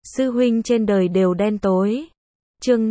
Sư huynh trên đời đều đen tối. Chương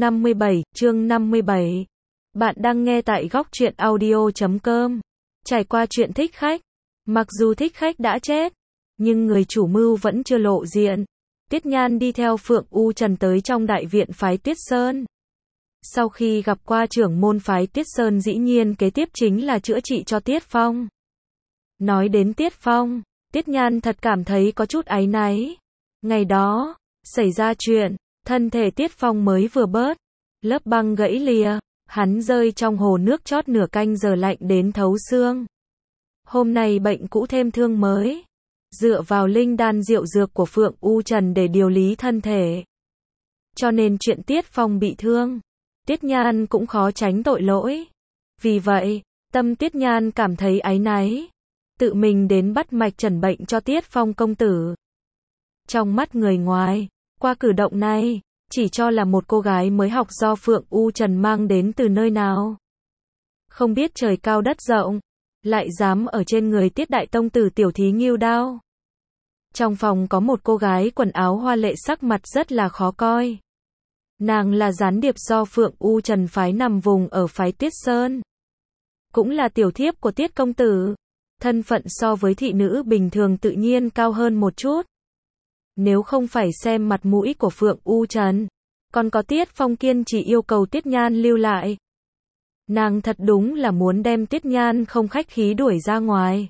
57. Bạn đang nghe tại góc truyện audio.com. Trải qua chuyện thích khách. Mặc dù thích khách đã chết, nhưng người chủ mưu vẫn chưa lộ diện. Tiết Nhan đi theo Phượng U Trần tới trong đại viện phái Tiết Sơn. Sau khi gặp qua trưởng môn phái Tiết Sơn, dĩ nhiên kế tiếp chính là chữa trị cho Tiết Phong. Nói đến Tiết Phong, Tiết Nhan thật cảm thấy có chút áy náy. Ngày đó, xảy ra chuyện, thân thể Tiết Phong mới vừa bớt, lớp băng gãy lìa, hắn rơi trong hồ nước chót nửa canh giờ lạnh đến thấu xương. Hôm nay bệnh cũ thêm thương mới, dựa vào linh đan diệu dược của Phượng U Trần để điều lý thân thể. Cho nên chuyện Tiết Phong bị thương, Tiết Nhan cũng khó tránh tội lỗi. Vì vậy, tâm Tiết Nhan cảm thấy áy náy, tự mình đến bắt mạch trần bệnh cho Tiết Phong công tử. Trong mắt người ngoài, qua cử động này, chỉ cho là một cô gái mới học do Phượng U Trần mang đến từ nơi nào. Không biết trời cao đất rộng, lại dám ở trên người Tiết đại tông tử tiểu thí nghêu đao. Trong phòng có một cô gái quần áo hoa lệ, sắc mặt rất là khó coi. Nàng là gián điệp do Phượng U Trần phái nằm vùng ở phái Tiết Sơn. Cũng là tiểu thiếp của Tiết công tử. Thân phận so với thị nữ bình thường tự nhiên cao hơn một chút. Nếu không phải xem mặt mũi của Phượng U Trần, còn có Tiết Phong kiên chỉ yêu cầu Tiết Nhan lưu lại, nàng thật đúng là muốn đem Tiết Nhan không khách khí đuổi ra ngoài.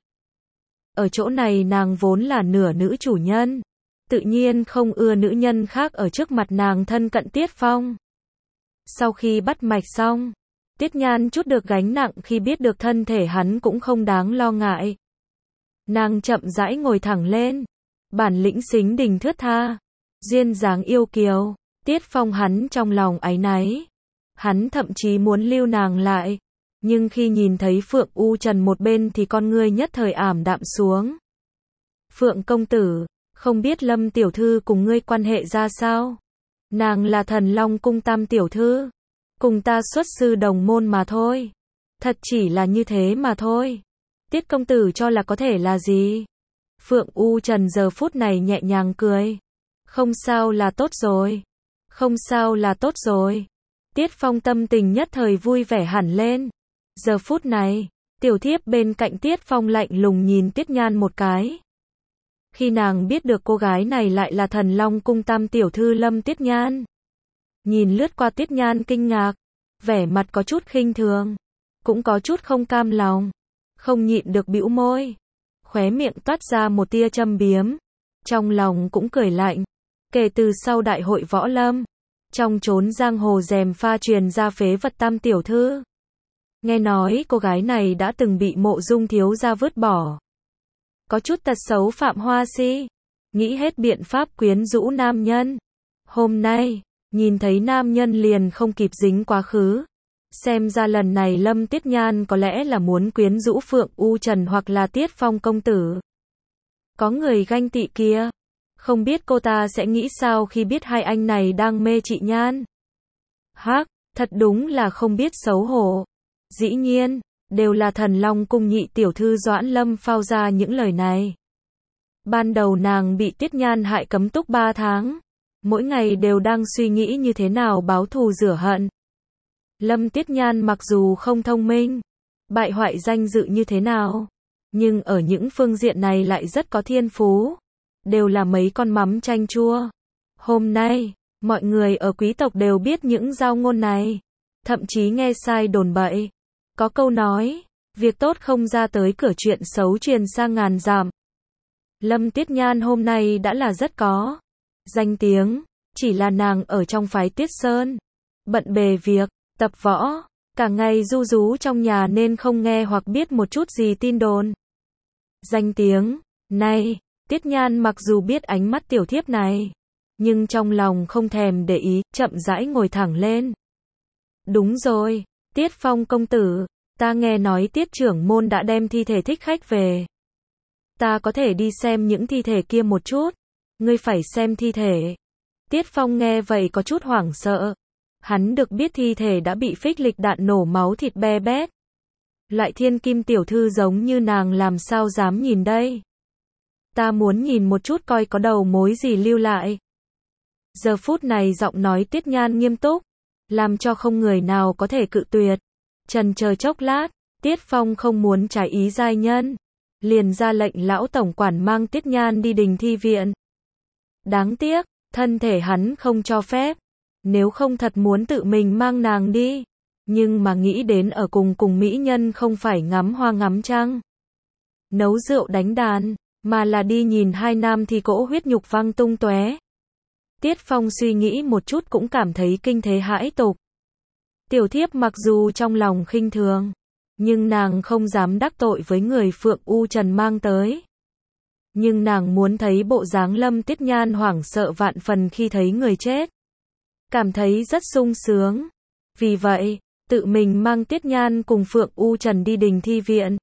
Ở chỗ này nàng vốn là nửa nữ chủ nhân, tự nhiên không ưa nữ nhân khác ở trước mặt nàng thân cận Tiết Phong. Sau khi bắt mạch xong, Tiết Nhan chút được gánh nặng khi biết được thân thể hắn cũng không đáng lo ngại. Nàng chậm rãi ngồi thẳng lên, bản lĩnh xính đình thướt tha, duyên dáng yêu kiều. Tiết Phong hắn trong lòng áy náy, hắn thậm chí muốn lưu nàng lại, nhưng khi nhìn thấy Phượng U Trần một bên thì con ngươi nhất thời ảm đạm xuống. Phượng công tử, không biết Lâm tiểu thư cùng ngươi quan hệ ra sao? Nàng là Thần Long cung tam tiểu thư, cùng ta xuất sư đồng môn mà thôi. Thật chỉ là như thế mà thôi. Tiết công tử cho là có thể là gì? Phượng U Trần giờ phút này nhẹ nhàng cười. Không sao là tốt rồi. Không sao là tốt rồi. Tiết Phong tâm tình nhất thời vui vẻ hẳn lên. Giờ phút này, tiểu thiếp bên cạnh Tiết Phong lạnh lùng nhìn Tiết Nhan một cái. Khi nàng biết được cô gái này lại là Thần Long cung tam tiểu thư Lâm Tiết Nhan. Nhìn lướt qua Tiết Nhan kinh ngạc, vẻ mặt có chút khinh thường, cũng có chút không cam lòng, không nhịn được bĩu môi, khóe miệng toát ra một tia châm biếm, trong lòng cũng cười lạnh. Kể từ sau đại hội võ lâm, trong chốn giang hồ gièm pha truyền ra phế vật tam tiểu thư. Nghe nói cô gái này đã từng bị Mộ Dung thiếu gia vứt bỏ. Có chút tật xấu phạm hoa si, nghĩ hết biện pháp quyến rũ nam nhân. Hôm nay, nhìn thấy nam nhân liền không kịp dính quá khứ. Xem ra lần này Lâm Tiết Nhan có lẽ là muốn quyến rũ Phượng U Trần hoặc là Tiết Phong công tử. Có người ganh tị kia, không biết cô ta sẽ nghĩ sao khi biết hai anh này đang mê chị Nhan. Hắc, thật đúng là không biết xấu hổ. Dĩ nhiên, đều là Thần Long cung nhị tiểu thư Doãn Lâm phao ra những lời này. Ban đầu nàng bị Tiết Nhan hại cấm túc 3 tháng. Mỗi ngày đều đang suy nghĩ như thế nào báo thù rửa hận. Lâm Tiết Nhan mặc dù không thông minh, bại hoại danh dự như thế nào, nhưng ở những phương diện này lại rất có thiên phú. Đều là mấy con mắm chanh chua. Hôm nay, mọi người ở quý tộc đều biết những giao ngôn này, thậm chí nghe sai đồn bậy. Có câu nói, việc tốt không ra tới cửa, chuyện xấu truyền sang ngàn dặm. Lâm Tiết Nhan hôm nay đã là rất có danh tiếng, chỉ là nàng ở trong phái Tiết Sơn, bận bề việc, tập võ, cả ngày ru rú trong nhà nên không nghe hoặc biết một chút gì tin đồn. Danh tiếng này, Tiết Nhan mặc dù biết ánh mắt tiểu thiếp này, nhưng trong lòng không thèm để ý, chậm rãi ngồi thẳng lên. Đúng rồi, Tiết Phong công tử, ta nghe nói Tiết trưởng môn đã đem thi thể thích khách về. Ta có thể đi xem những thi thể kia một chút. Ngươi phải xem thi thể. Tiết Phong nghe vậy có chút hoảng sợ. Hắn được biết thi thể đã bị phích lịch đạn nổ máu thịt be bét. Loại thiên kim tiểu thư giống như nàng làm sao dám nhìn đây. Ta muốn nhìn một chút coi có đầu mối gì lưu lại. Giờ phút này giọng nói Tiết Nhan nghiêm túc, làm cho không người nào có thể cự tuyệt. Chần chờ chốc lát, Tiết Phong không muốn trái ý giai nhân, liền ra lệnh lão tổng quản mang Tiết Nhan đi Đình Thi Viện. Đáng tiếc, thân thể hắn không cho phép, nếu không thật muốn tự mình mang nàng đi, nhưng mà nghĩ đến ở cùng mỹ nhân không phải ngắm hoa ngắm trăng, nấu rượu đánh đàn, mà là đi nhìn hai nam thi cỗ huyết nhục văng tung tóe. Tiết Phong suy nghĩ một chút cũng cảm thấy kinh thế hãi tục. Tiểu thiếp mặc dù trong lòng khinh thường, nhưng nàng không dám đắc tội với người Phượng U Trần mang tới. Nhưng nàng muốn thấy bộ dáng Lâm Tiết Nhan hoảng sợ vạn phần khi thấy người chết, cảm thấy rất sung sướng. Vì vậy, tự mình mang Tiết Nhan cùng Phượng U Trần đi Đình Thi Viện.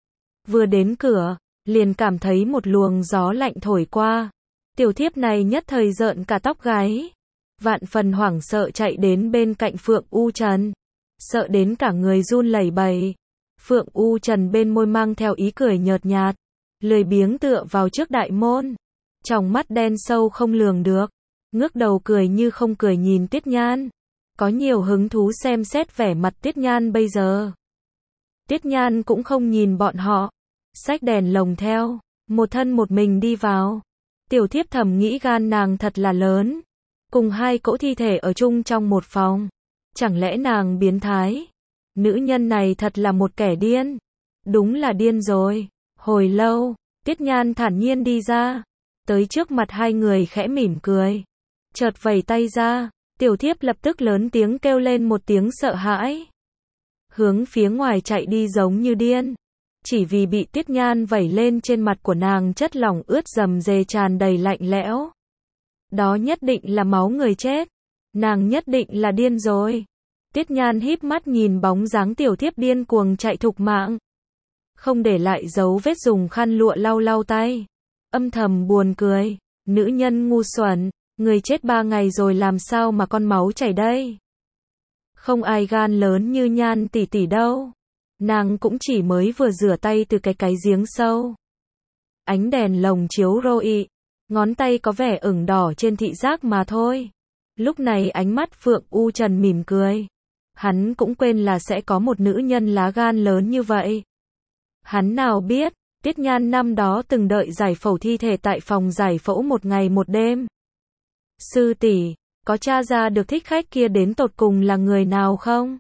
Vừa đến cửa, liền cảm thấy một luồng gió lạnh thổi qua. Tiểu thiếp này nhất thời rợn cả tóc gáy, vạn phần hoảng sợ chạy đến bên cạnh Phượng U Trần, sợ đến cả người run lẩy bẩy. Phượng U Trần bên môi mang theo ý cười nhợt nhạt, lười biếng tựa vào trước đại môn, tròng mắt đen sâu không lường được, ngước đầu cười như không cười nhìn Tiết Nhan, có nhiều hứng thú xem xét vẻ mặt Tiết Nhan bây giờ. Tiết Nhan cũng không nhìn bọn họ, xách đèn lồng theo, một thân một mình đi vào. Tiểu thiếp thầm nghĩ gan nàng thật là lớn, cùng hai cỗ thi thể ở chung trong một phòng, chẳng lẽ nàng biến thái? Nữ nhân này thật là một kẻ điên, đúng là điên rồi. Hồi lâu, Tiết Nhan thản nhiên đi ra, tới trước mặt hai người khẽ mỉm cười, chợt vẩy tay ra, tiểu thiếp lập tức lớn tiếng kêu lên một tiếng sợ hãi, hướng phía ngoài chạy đi giống như điên. Chỉ vì bị Tiết Nhan vẩy lên trên mặt của nàng chất lỏng ướt rầm rề tràn đầy lạnh lẽo. Đó nhất định là máu người chết. Nàng nhất định là điên rồi. Tiết Nhan híp mắt nhìn bóng dáng tiểu thiếp điên cuồng chạy thục mạng, không để lại dấu vết, dùng khăn lụa lau lau tay, âm thầm buồn cười. Nữ nhân ngu xuẩn, người chết 3 ngày rồi làm sao mà con máu chảy đây? Không ai gan lớn như Nhan tỷ tỷ đâu. Nàng cũng chỉ mới vừa rửa tay từ cái giếng sâu. Ánh đèn lồng chiếu rọi, ngón tay có vẻ ửng đỏ trên thị giác mà thôi. Lúc này ánh mắt Phượng U Trần mỉm cười. Hắn cũng quên là sẽ có một nữ nhân lá gan lớn như vậy. Hắn nào biết, Tiết Nhan năm đó từng đợi giải phẫu thi thể tại phòng giải phẫu 1 ngày 1 đêm. Sư tỷ, có tra ra được thích khách kia đến tột cùng là người nào không?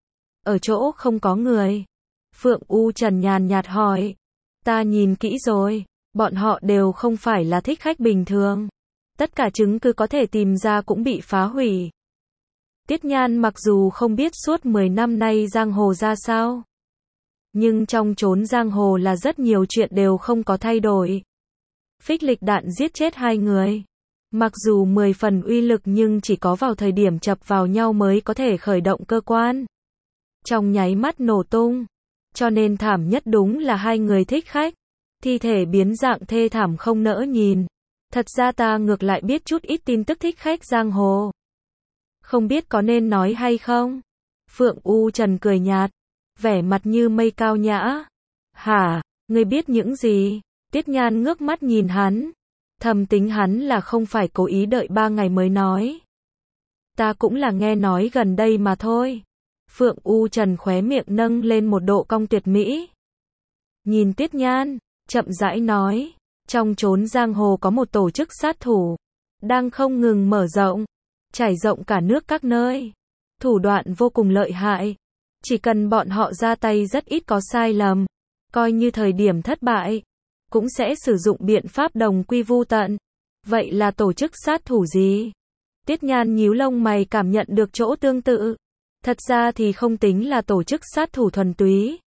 Ở chỗ không có người. Phượng U Trần nhàn nhạt hỏi. Ta nhìn kỹ rồi, bọn họ đều không phải là thích khách bình thường. Tất cả chứng cứ có thể tìm ra cũng bị phá hủy. Tiết Nhan mặc dù không biết suốt 10 năm nay giang hồ ra sao, nhưng trong chốn giang hồ là rất nhiều chuyện đều không có thay đổi. Phích lịch đạn giết chết 2 người. Mặc dù 10 phần uy lực nhưng chỉ có vào thời điểm chập vào nhau mới có thể khởi động cơ quan. Trong nháy mắt nổ tung. Cho nên thảm nhất đúng là 2 người thích khách. Thi thể biến dạng thê thảm không nỡ nhìn. Thật ra ta ngược lại biết chút ít tin tức thích khách giang hồ. Không biết có nên nói hay không? Phượng U Trần cười nhạt, vẻ mặt như mây cao nhã. Hả, ngươi biết những gì? Tiết Nhan ngước mắt nhìn hắn, thầm tính hắn là không phải cố ý đợi 3 ngày mới nói. Ta cũng là nghe nói gần đây mà thôi. Phượng U Trần khóe miệng nâng lên một độ cong tuyệt mỹ. Nhìn Tiết Nhan, chậm rãi nói, trong chốn giang hồ có một tổ chức sát thủ, đang không ngừng mở rộng, trải rộng cả nước các nơi. Thủ đoạn vô cùng lợi hại. Chỉ cần bọn họ ra tay rất ít có sai lầm, coi như thời điểm thất bại, cũng sẽ sử dụng biện pháp đồng quy vu tận. Vậy là tổ chức sát thủ gì? Tiết Nhan nhíu lông mày cảm nhận được chỗ tương tự. Thật ra thì không tính là tổ chức sát thủ thuần túy.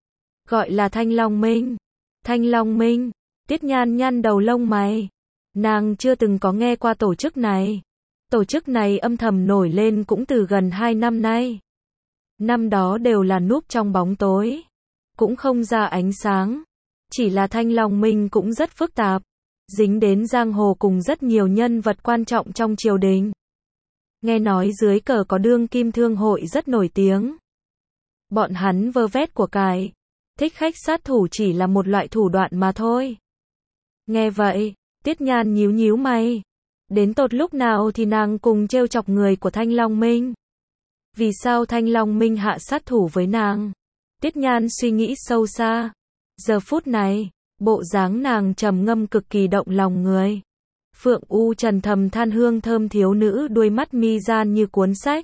Gọi là Thanh Long Minh. Thanh Long Minh. Tiết Nhan nhăn đầu lông mày. Nàng chưa từng có nghe qua tổ chức này. Tổ chức này âm thầm nổi lên cũng từ gần 2 năm nay. Năm đó đều là núp trong bóng tối, cũng không ra ánh sáng. Chỉ là Thanh Long Minh cũng rất phức tạp, dính đến giang hồ cùng rất nhiều nhân vật quan trọng trong triều đình. Nghe nói dưới cờ có đương kim thương hội rất nổi tiếng. Bọn hắn vơ vét của cải, thích khách sát thủ chỉ là một loại thủ đoạn mà thôi. Nghe vậy, Tiết Nhan nhíu nhíu mày. Đến tột lúc nào thì nàng cùng trêu chọc người của Thanh Long Minh? Vì sao Thanh Long Minh hạ sát thủ với nàng? Tiết Nhan suy nghĩ sâu xa. Giờ phút này, bộ dáng nàng trầm ngâm cực kỳ động lòng người. Phượng U Trần thầm than hương thơm thiếu nữ đuôi mắt mi gian như cuốn sách.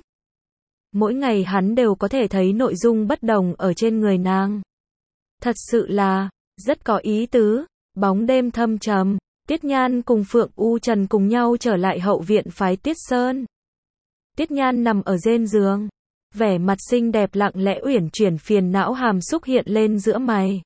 Mỗi ngày hắn đều có thể thấy nội dung bất đồng ở trên người nàng. Thật sự là, rất có ý tứ. Bóng đêm thâm trầm, Tiết Nhan cùng Phượng U Trần cùng nhau trở lại hậu viện phái Tiết Sơn. Tiết Nhan nằm ở trên giường, vẻ mặt xinh đẹp lặng lẽ uyển chuyển phiền não hàm xúc hiện lên giữa mày.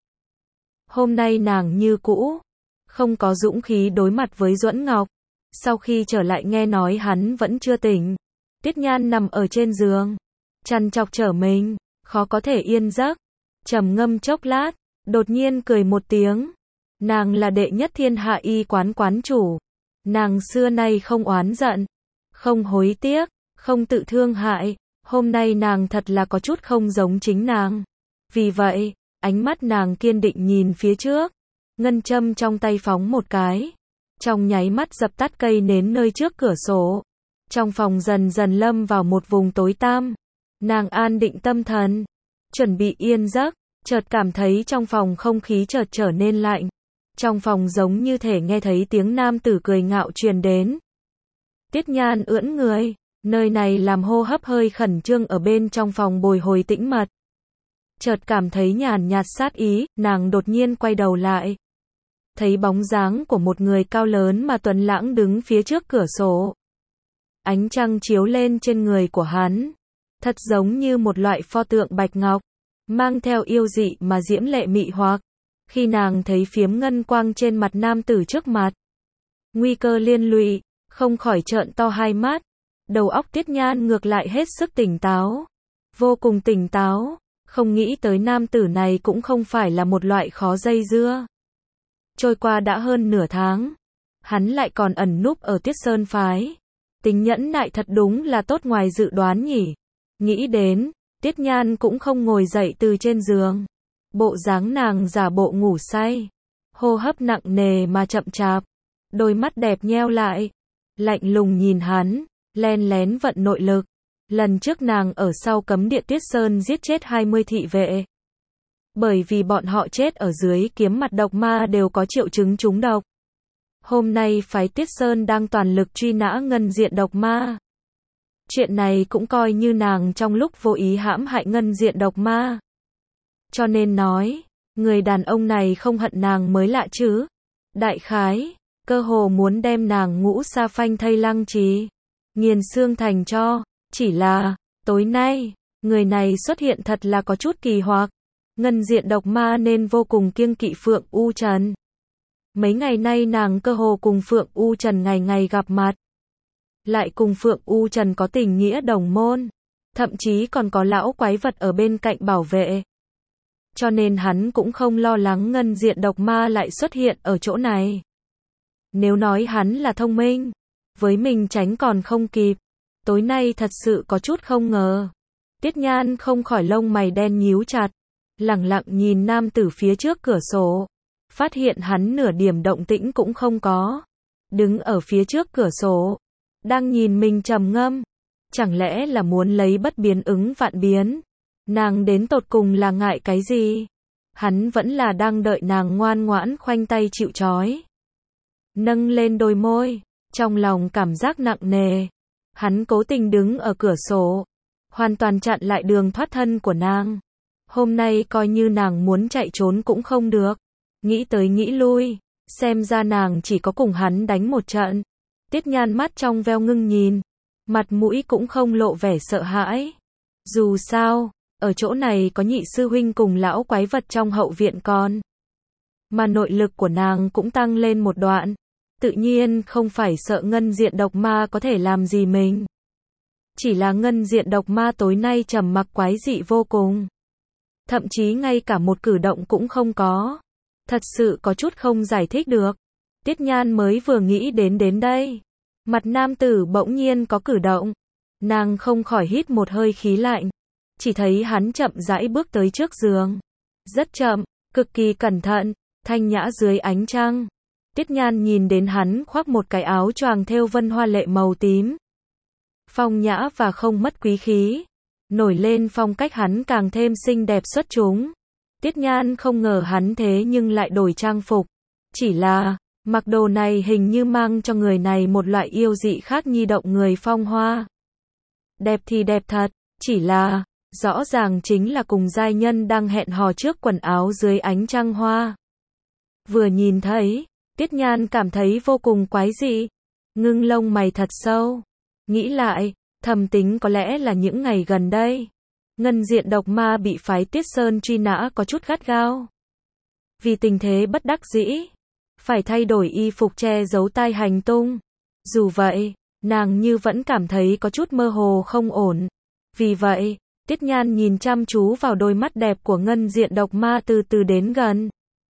Hôm nay nàng như cũ, không có dũng khí đối mặt với Duẫn Ngọc. Sau khi trở lại nghe nói hắn vẫn chưa tỉnh, Tiết Nhan nằm ở trên giường, trằn trọc trở mình, khó có thể yên giấc. Trầm ngâm chốc lát, đột nhiên cười một tiếng. Nàng là đệ nhất thiên hạ y quán quán chủ. Nàng xưa nay không oán giận, không hối tiếc, không tự thương hại. Hôm nay nàng thật là có chút không giống chính nàng. Vì vậy, ánh mắt nàng kiên định nhìn phía trước. Ngân châm trong tay phóng một cái. Trong nháy mắt dập tắt cây nến nơi trước cửa sổ. Trong phòng dần dần lâm vào một vùng tối tăm. Nàng an định tâm thần, chuẩn bị yên giấc, chợt cảm thấy trong phòng không khí chợt trở nên lạnh. Trong phòng giống như thể nghe thấy tiếng nam tử cười ngạo truyền đến. Tiết Nhan ưỡn người, nơi này làm hô hấp hơi khẩn trương ở bên trong phòng bồi hồi tĩnh mật. Chợt cảm thấy nhàn nhạt sát ý, nàng đột nhiên quay đầu lại. Thấy bóng dáng của một người cao lớn mà tuấn lãng đứng phía trước cửa sổ. Ánh trăng chiếu lên trên người của hắn, thật giống như một loại pho tượng bạch ngọc, mang theo yêu dị mà diễm lệ mị hoặc. Khi nàng thấy phiếm ngân quang trên mặt nam tử trước mặt, nguy cơ liên lụy, không khỏi trợn to hai mắt. Đầu óc Tiết Nhan ngược lại hết sức tỉnh táo, vô cùng tỉnh táo, không nghĩ tới nam tử này cũng không phải là một loại khó dây dưa. Trôi qua đã hơn nửa tháng, hắn lại còn ẩn núp ở Tiết Sơn phái. Tính nhẫn nại thật đúng là tốt ngoài dự đoán nhỉ. Nghĩ đến, Tiết Nhan cũng không ngồi dậy từ trên giường. Bộ dáng nàng giả bộ ngủ say, hô hấp nặng nề mà chậm chạp, đôi mắt đẹp nheo lại, lạnh lùng nhìn hắn, len lén vận nội lực. Lần trước nàng ở sau cấm địa Tiết Sơn giết chết 20 thị vệ. Bởi vì bọn họ chết ở dưới kiếm mặt độc ma đều có triệu chứng trúng độc. Hôm nay phái Tiết Sơn đang toàn lực truy nã ngân diện độc ma. Chuyện này cũng coi như nàng trong lúc vô ý hãm hại ngân diện độc ma. Cho nên nói, người đàn ông này không hận nàng mới lạ chứ. Đại khái, cơ hồ muốn đem nàng ngũ sa phanh thây lăng trì, nghiền xương thành cho. Chỉ là, tối nay, người này xuất hiện thật là có chút kỳ hoặc. Ngân diện độc ma nên vô cùng kiêng kỵ Phượng U Trần. Mấy ngày nay nàng cơ hồ cùng Phượng U Trần ngày ngày gặp mặt. Lại cùng Phượng U Trần có tình nghĩa đồng môn. Thậm chí còn có lão quái vật ở bên cạnh bảo vệ. Cho nên hắn cũng không lo lắng ngân diện độc ma lại xuất hiện ở chỗ này. Nếu nói hắn là thông minh, với mình tránh còn không kịp. Tối nay thật sự có chút không ngờ. Tiết Nhan không khỏi lông mày đen nhíu chặt, lẳng lặng nhìn nam tử phía trước cửa sổ, phát hiện hắn nửa điểm động tĩnh cũng không có. Đứng ở phía trước cửa sổ, đang nhìn mình trầm ngâm. Chẳng lẽ là muốn lấy bất biến ứng vạn biến? Nàng đến tột cùng là ngại cái gì? Hắn vẫn là đang đợi nàng ngoan ngoãn khoanh tay chịu trói. Nâng lên đôi môi, trong lòng cảm giác nặng nề. Hắn cố tình đứng ở cửa sổ, hoàn toàn chặn lại đường thoát thân của nàng. Hôm nay coi như nàng muốn chạy trốn cũng không được. Nghĩ tới nghĩ lui, xem ra nàng chỉ có cùng hắn đánh một trận. Tiết Nhan mắt trong veo ngưng nhìn, mặt mũi cũng không lộ vẻ sợ hãi. Dù sao, ở chỗ này có nhị sư huynh cùng lão quái vật trong hậu viện con. Mà nội lực của nàng cũng tăng lên một đoạn. Tự nhiên không phải sợ ngân diện độc ma có thể làm gì mình. Chỉ là ngân diện độc ma tối nay trầm mặc quái dị vô cùng. Thậm chí ngay cả một cử động cũng không có. Thật sự có chút không giải thích được. Tiết Nhan mới vừa nghĩ đến đây. Mặt nam tử bỗng nhiên có cử động. Nàng không khỏi hít một hơi khí lạnh. Chỉ thấy hắn chậm rãi bước tới trước giường. Rất chậm, cực kỳ cẩn thận, thanh nhã dưới ánh trăng. Tiết Nhan nhìn đến hắn khoác một cái áo choàng thêu vân hoa lệ màu tím. Phong nhã và không mất quý khí. Nổi lên phong cách hắn càng thêm xinh đẹp xuất chúng. Tiết Nhan không ngờ hắn thế nhưng lại đổi trang phục. Chỉ là, mặc đồ này hình như mang cho người này một loại yêu dị khác nhi động người phong hoa. Đẹp thì đẹp thật, chỉ là, rõ ràng chính là cùng giai nhân đang hẹn hò trước quần áo dưới ánh trăng hoa. Vừa nhìn thấy, Tiết Nhan cảm thấy vô cùng quái dị. Ngưng lông mày thật sâu. Nghĩ lại, thầm tính có lẽ là những ngày gần đây. Ngân Diện độc ma bị phái Tiết Sơn truy nã có chút gắt gao. Vì tình thế bất đắc dĩ, phải thay đổi y phục che giấu tai hành tung. Dù vậy, nàng như vẫn cảm thấy có chút mơ hồ không ổn. Vì vậy, Tiết Nhan nhìn chăm chú vào đôi mắt đẹp của Ngân Diện độc ma từ từ đến gần.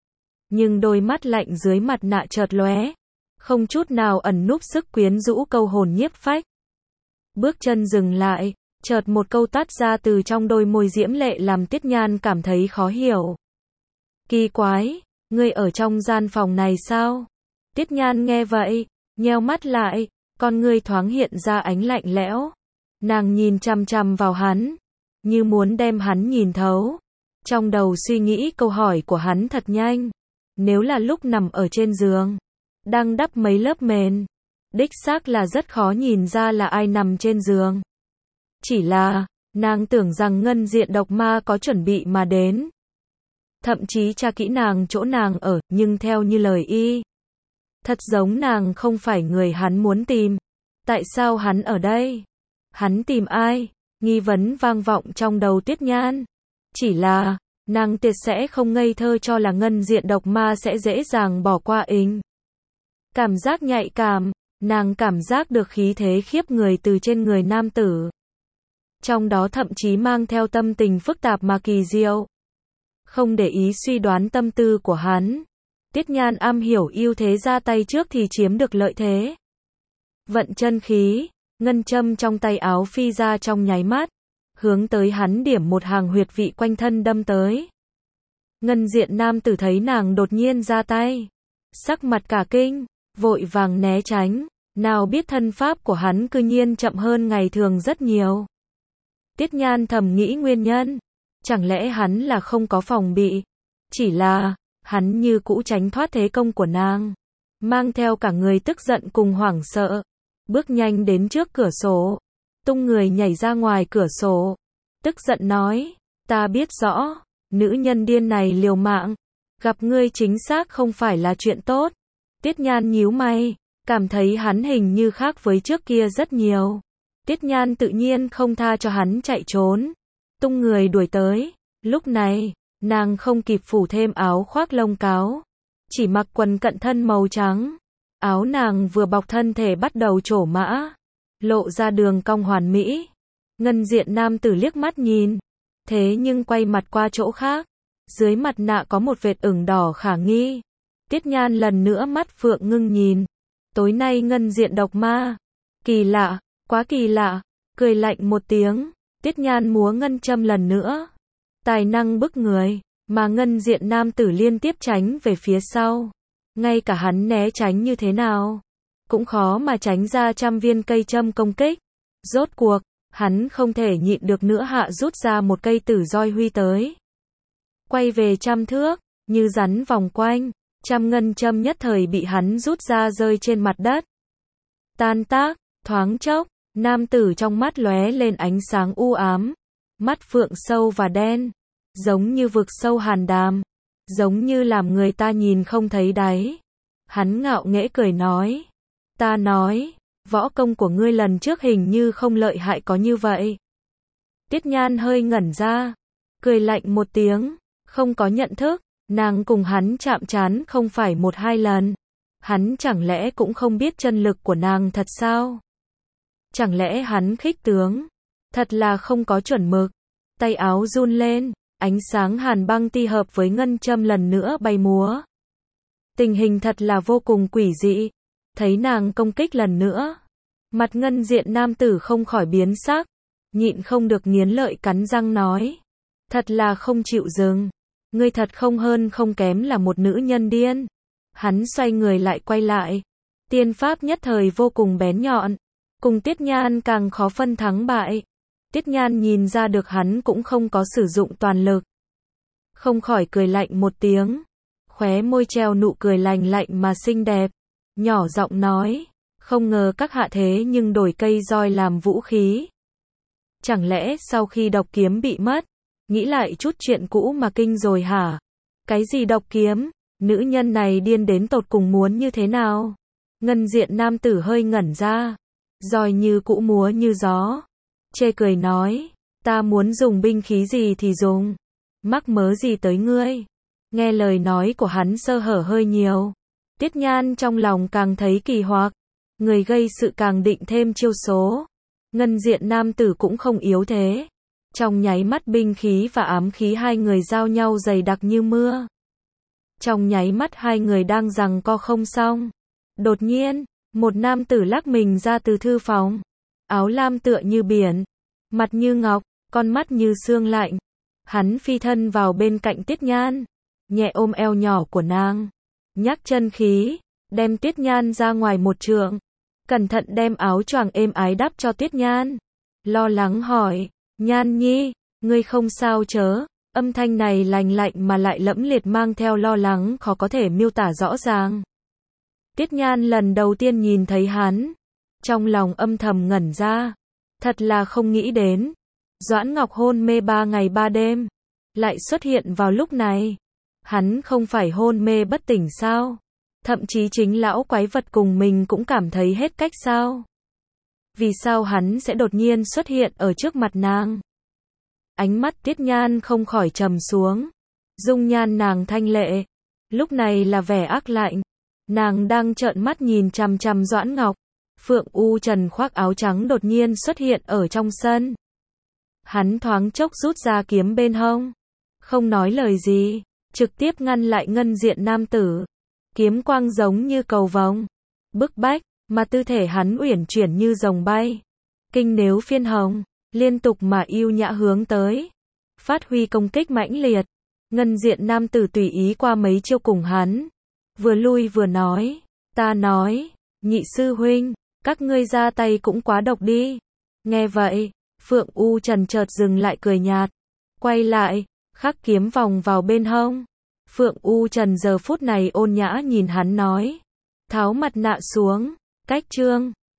Nhưng đôi mắt lạnh dưới mặt nạ chợt lóe, không chút nào ẩn núp sức quyến rũ câu hồn nhiếp phách. Bước chân dừng lại, chợt một câu tát ra từ trong đôi môi diễm lệ làm Tiết Nhan cảm thấy khó hiểu. Kỳ quái, ngươi ở trong gian phòng này sao? Tiết Nhan nghe vậy, nheo mắt lại, con ngươi thoáng hiện ra ánh lạnh lẽo. Nàng nhìn chằm chằm vào hắn, như muốn đem hắn nhìn thấu. Trong đầu suy nghĩ câu hỏi của hắn thật nhanh. Nếu là lúc nằm ở trên giường, đang đắp mấy lớp mền, đích xác là rất khó nhìn ra là ai nằm trên giường. Chỉ là, nàng tưởng rằng Ngân Diện độc ma có chuẩn bị mà đến. Thậm chí tra kỹ nàng chỗ nàng ở, nhưng theo như lời y, thật giống nàng không phải người hắn muốn tìm. Tại sao hắn ở đây? Hắn tìm ai? Nghi vấn vang vọng trong đầu Tiết Nhan. Chỉ là, nàng tuyệt sẽ không ngây thơ cho là Ngân Diện độc ma sẽ dễ dàng bỏ qua inh. Cảm giác nhạy cảm, nàng cảm giác được khí thế khiếp người từ trên người nam tử. Trong đó thậm chí mang theo tâm tình phức tạp mà kỳ diệu. Không để ý suy đoán tâm tư của hắn. Tiết Nhan am hiểu ưu thế ra tay trước thì chiếm được lợi thế. Vận chân khí, ngân châm trong tay áo phi ra trong nháy mắt. Hướng tới hắn điểm một hàng huyệt vị quanh thân đâm tới. Ngân Diện nam tử thấy nàng đột nhiên ra tay. Sắc mặt cả kinh, vội vàng né tránh. Nào biết thân pháp của hắn cư nhiên chậm hơn ngày thường rất nhiều. Tiết Nhan thầm nghĩ nguyên nhân. Chẳng lẽ hắn là không có phòng bị? Chỉ là, hắn như cũ tránh thoát thế công của nàng. Mang theo cả người tức giận cùng hoảng sợ. Bước nhanh đến trước cửa sổ. Tung người nhảy ra ngoài cửa sổ. Tức giận nói, ta biết rõ, nữ nhân điên này liều mạng. Gặp ngươi chính xác không phải là chuyện tốt. Tiết Nhan nhíu mày, cảm thấy hắn hình như khác với trước kia rất nhiều. Tiết Nhan tự nhiên không tha cho hắn chạy trốn. Tung người đuổi tới. Lúc này, nàng không kịp phủ thêm áo khoác lông cáo. Chỉ mặc quần cận thân màu trắng. Áo nàng vừa bọc thân thể bắt đầu trổ mã. Lộ ra đường cong hoàn mỹ. Ngân Diện nam tử liếc mắt nhìn. Thế nhưng quay mặt qua chỗ khác. Dưới mặt nạ có một vệt ửng đỏ khả nghi. Tiết Nhan lần nữa mắt phượng ngưng nhìn. Tối nay Ngân Diện độc ma. Kỳ lạ, quá kỳ lạ. Cười lạnh một tiếng. Tiết Nhan múa ngân châm lần nữa. Tài năng bức người. Mà Ngân Diện nam tử liên tiếp tránh về phía sau. Ngay cả hắn né tránh như thế nào cũng khó mà tránh ra trăm viên cây châm công kích. Rốt cuộc, hắn không thể nhịn được nữa hạ rút ra một cây tử roi huy tới. Quay về trăm thước, như rắn vòng quanh, trăm ngân châm nhất thời bị hắn rút ra rơi trên mặt đất. Tan tác, thoáng chốc, nam tử trong mắt lóe lên ánh sáng u ám. Mắt phượng sâu và đen, giống như vực sâu hàn đàm, giống như làm người ta nhìn không thấy đáy. Hắn ngạo nghễ cười nói. Ta nói, võ công của ngươi lần trước hình như không lợi hại có như vậy. Tiết Nhan hơi ngẩn ra, cười lạnh một tiếng, không có nhận thức, nàng cùng hắn chạm trán không phải một hai lần. Hắn chẳng lẽ cũng không biết chân lực của nàng thật sao? Chẳng lẽ hắn khích tướng? Thật là không có chuẩn mực. Tay áo run lên, ánh sáng hàn băng ti hợp với ngân châm lần nữa bay múa. Tình hình thật là vô cùng quỷ dị. Thấy nàng công kích lần nữa, mặt Ngân Diện nam tử không khỏi biến sắc, nhịn không được nghiến lợi cắn răng nói. Thật là không chịu dừng. Ngươi thật không hơn không kém là một nữ nhân điên. Hắn xoay người lại quay lại. Tiên pháp nhất thời vô cùng bén nhọn. Cùng Tiết Nhan càng khó phân thắng bại. Tiết Nhan nhìn ra được hắn cũng không có sử dụng toàn lực. Không khỏi cười lạnh một tiếng. Khóe môi treo nụ cười lành lạnh mà xinh đẹp. Nhỏ giọng nói. Không ngờ các hạ thế nhưng đổi cây roi làm vũ khí. Chẳng lẽ sau khi độc kiếm bị mất, nghĩ lại chút chuyện cũ mà kinh rồi hả? Cái gì độc kiếm? Nữ nhân này điên đến tột cùng muốn như thế nào? Ngân diện nam tử hơi ngẩn ra. Roi như cũ múa như gió. Chê cười nói. Ta muốn dùng binh khí gì thì dùng. Mắc mớ gì tới ngươi? Nghe lời nói của hắn sơ hở hơi nhiều. Tiết Nhan trong lòng càng thấy kỳ hoặc. Người gây sự càng định thêm chiêu số. Ngân diện nam tử cũng không yếu thế. Trong nháy mắt binh khí và ám khí hai người giao nhau dày đặc như mưa. Trong nháy mắt hai người đang giằng co không xong. Đột nhiên, một nam tử lắc mình ra từ thư phòng. Áo lam tựa như biển, mặt như ngọc, con mắt như sương lạnh. Hắn phi thân vào bên cạnh Tiết Nhan, nhẹ ôm eo nhỏ của nàng, nhắc chân khí, đem Tiết Nhan ra ngoài một trượng. Cẩn thận đem áo choàng êm ái đắp cho Tiết Nhan. Lo lắng hỏi, Nhan nhi, ngươi không sao chớ? Âm thanh này lành lạnh mà lại lẫm liệt mang theo lo lắng khó có thể miêu tả rõ ràng. Tiết Nhan lần đầu tiên nhìn thấy hắn, trong lòng âm thầm ngẩn ra. Thật là không nghĩ đến. Doãn Ngọc hôn mê 3 ngày 3 đêm, lại xuất hiện vào lúc này. Hắn không phải hôn mê bất tỉnh sao? Thậm chí chính lão quái vật cùng mình cũng cảm thấy hết cách sao? Vì sao hắn sẽ đột nhiên xuất hiện ở trước mặt nàng? Ánh mắt Tiết Nhan không khỏi trầm xuống. Dung nhan nàng thanh lệ, lúc này là vẻ ác lạnh. Nàng đang trợn mắt nhìn chằm chằm Doãn Ngọc. Phượng U Trần khoác áo trắng đột nhiên xuất hiện ở trong sân. Hắn thoáng chốc rút ra kiếm bên hông, không nói lời gì, trực tiếp ngăn lại ngân diện nam tử. Kiếm quang giống như cầu vồng, bức bách, mà tư thể hắn uyển chuyển như rồng bay. Kinh nếu phiên hồng, liên tục mà yêu nhã hướng tới. Phát huy công kích mãnh liệt. Ngân diện nam tử tùy ý qua mấy chiêu cùng hắn. Vừa lui vừa nói. Ta nói, nhị sư huynh, các ngươi ra tay cũng quá độc đi. Nghe vậy, Phượng U Trần chợt dừng lại cười nhạt. Quay lại, khắc kiếm vòng vào bên hông. Phượng U Trần giờ phút này ôn nhã nhìn hắn nói. Tháo mặt nạ xuống, cách chương.